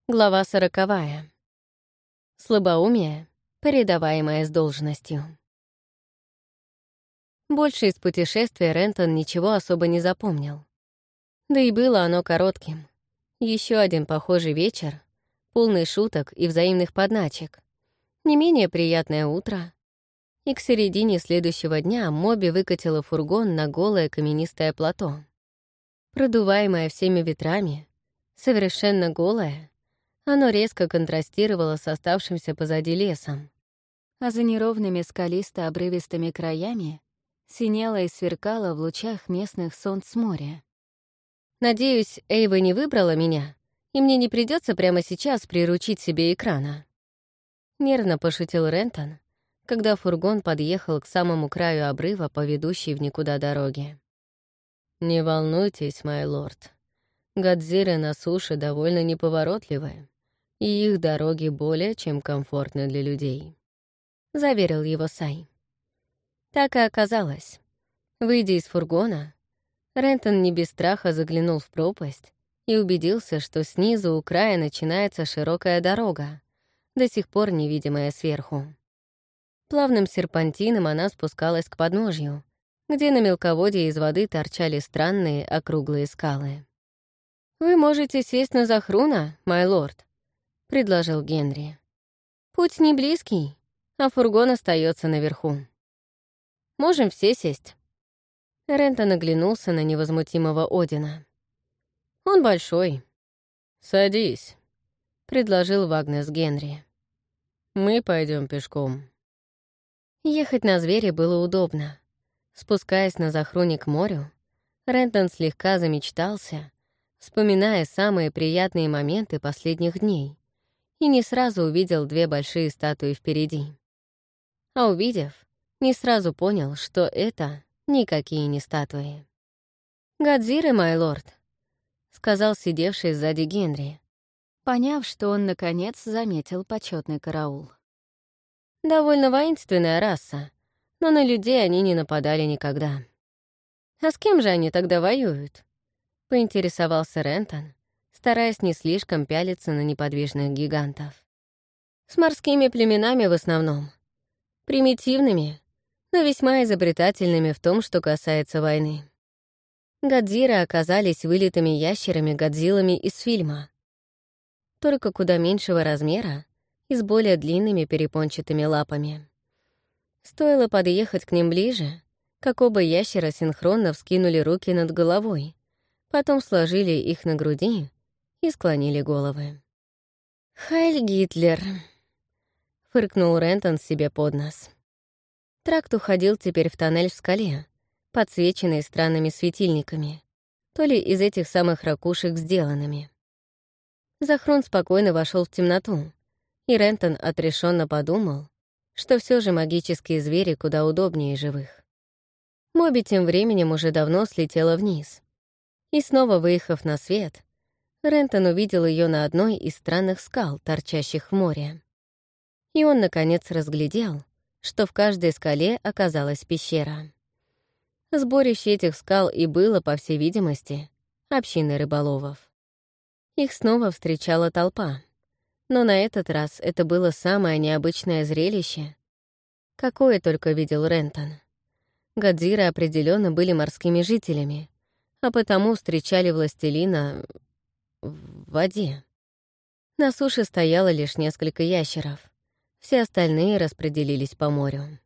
Глава 40. Слабоумие, передаваемое с должностью. Больше из путешествия Рентон ничего особо не запомнил. Да и было оно коротким. Еще один похожий вечер, полный шуток и взаимных подначек. Не менее приятное утро. И к середине следующего дня Моби выкатила фургон на голое каменистое плато. Продуваемое всеми ветрами, совершенно голое, оно резко контрастировало с оставшимся позади лесом, а за неровными скалисто-обрывистыми краями синело и сверкало в лучах местных солнц моря. «Надеюсь, Эйва не выбрала меня, и мне не придется прямо сейчас приручить себе экрана». Нервно пошутил Рентон, когда фургон подъехал к самому краю обрыва по ведущей в никуда дороге. «Не волнуйтесь, мой лорд. Годзиры на суше довольно неповоротливые, и их дороги более чем комфортны для людей», — заверил его Сай. Так и оказалось. Выйдя из фургона, Рентон не без страха заглянул в пропасть и убедился, что снизу у края начинается широкая дорога, до сих пор невидимая сверху. Плавным серпантином она спускалась к подножью, где на мелководье из воды торчали странные округлые скалы. «Вы можете сесть на Захруна, мой лорд», — предложил Генри. «Путь не близкий, а фургон остается наверху. Можем все сесть». Рентон оглянулся на невозмутимого Одина. «Он большой». «Садись», — предложил Вагнес Генри. «Мы пойдем пешком». Ехать на звере было удобно. Спускаясь на Захруне к морю, Рентон слегка замечтался, вспоминая самые приятные моменты последних дней, и не сразу увидел две большие статуи впереди. А увидев, не сразу понял, что это никакие не статуи. «Годзиры, мой лорд», — сказал сидевший сзади Генри, поняв, что он, наконец, заметил почетный караул. «Довольно воинственная раса, но на людей они не нападали никогда». «А с кем же они тогда воюют?» — поинтересовался Рентон, стараясь не слишком пялиться на неподвижных гигантов. «С морскими племенами в основном. Примитивными, но весьма изобретательными в том, что касается войны. Годзиры оказались вылитыми ящерами-годзиллами из фильма, только куда меньшего размера и с более длинными перепончатыми лапами. Стоило подъехать к ним ближе, как оба ящера синхронно вскинули руки над головой, потом сложили их на груди и склонили головы. «Хайль Гитлер!» — фыркнул Рентон себе под нос. Тракт уходил теперь в тоннель в скале, подсвеченный странными светильниками, то ли из этих самых ракушек сделанными. Захрун спокойно вошел в темноту, и Рентон отрешенно подумал, что все же магические звери куда удобнее живых. Моби тем временем уже давно слетела вниз, и снова выехав на свет, Рентон увидел ее на одной из странных скал, торчащих в море. И он, наконец, разглядел, что в каждой скале оказалась пещера. Сборище этих скал и было, по всей видимости, общиной рыболовов. Их снова встречала толпа, но на этот раз это было самое необычное зрелище, какое только видел Рентон. Годзиры определенно были морскими жителями, а потому встречали властелина в воде. На суше стояло лишь несколько ящеров. Все остальные распределились по морю.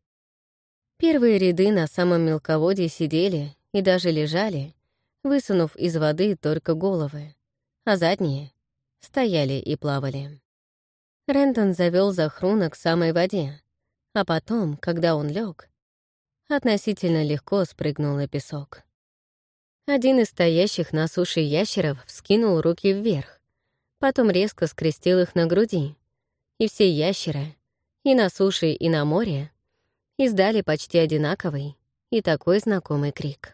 Первые ряды на самом мелководье сидели и даже лежали, высунув из воды только головы, а задние стояли и плавали. Рентон завёл Захруна к самой воде, а потом, когда он лег, относительно легко спрыгнул на песок. Один из стоящих на суше ящеров вскинул руки вверх, потом резко скрестил их на груди, и все ящеры, и на суше, и на море, издали почти одинаковый и такой знакомый крик.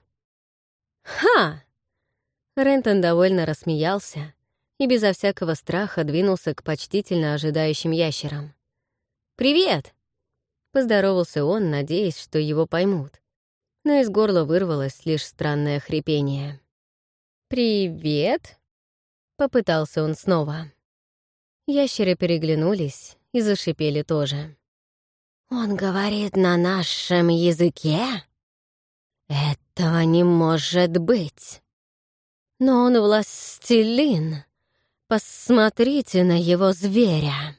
«Ха!» Рентон довольно рассмеялся и безо всякого страха двинулся к почтительно ожидающим ящерам. «Привет!» — поздоровался он, надеясь, что его поймут, но из горла вырвалось лишь странное хрипение. «Привет!» — попытался он снова. Ящеры переглянулись и зашипели тоже. «Он говорит на нашем языке? Этого не может быть. Но он властелин. Посмотрите на его зверя.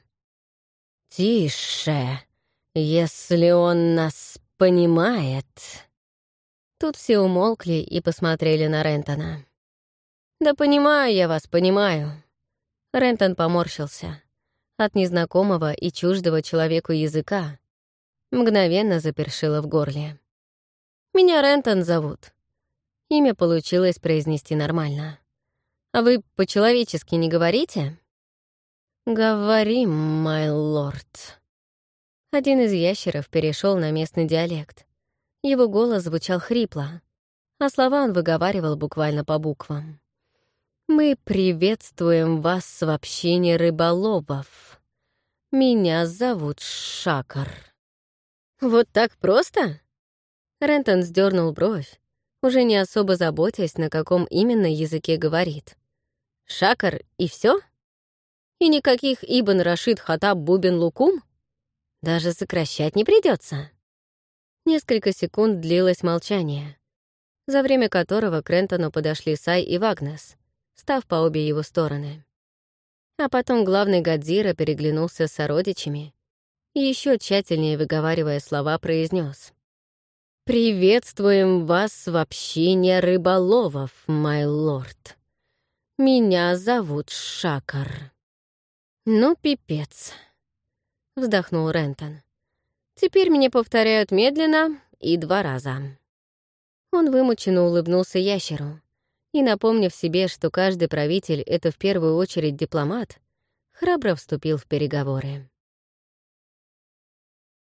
Тише, если он нас понимает». Тут все умолкли и посмотрели на Рентона. «Да понимаю я вас, понимаю». Рентон поморщился. От незнакомого и чуждого человеку языка мгновенно запершило в горле. «Меня Рентон зовут». Имя получилось произнести нормально. «А вы по-человечески не говорите?» «Говорим, май лорд». Один из ящеров перешел на местный диалект. Его голос звучал хрипло, а слова он выговаривал буквально по буквам. «Мы приветствуем вас в общине рыболовов. Меня зовут Шакар». «Вот так просто?» Рентон сдернул бровь, уже не особо заботясь, на каком именно языке говорит. «Шакар и все? И никаких Ибн Рашид Хатаб Бубен Лукум? Даже сокращать не придется. Несколько секунд длилось молчание, за время которого к Рентону подошли Сай и Вагнес, став по обе его стороны. А потом главный Годзира переглянулся с сородичами и еще тщательнее выговаривая слова произнес: «Приветствуем вас в общине рыболовов, май лорд. Меня зовут Шакар». «Ну, пипец», — вздохнул Рентон. «Теперь мне повторяют медленно и 2 раза». Он вымученно улыбнулся ящеру и, напомнив себе, что каждый правитель — это в первую очередь дипломат, храбро вступил в переговоры.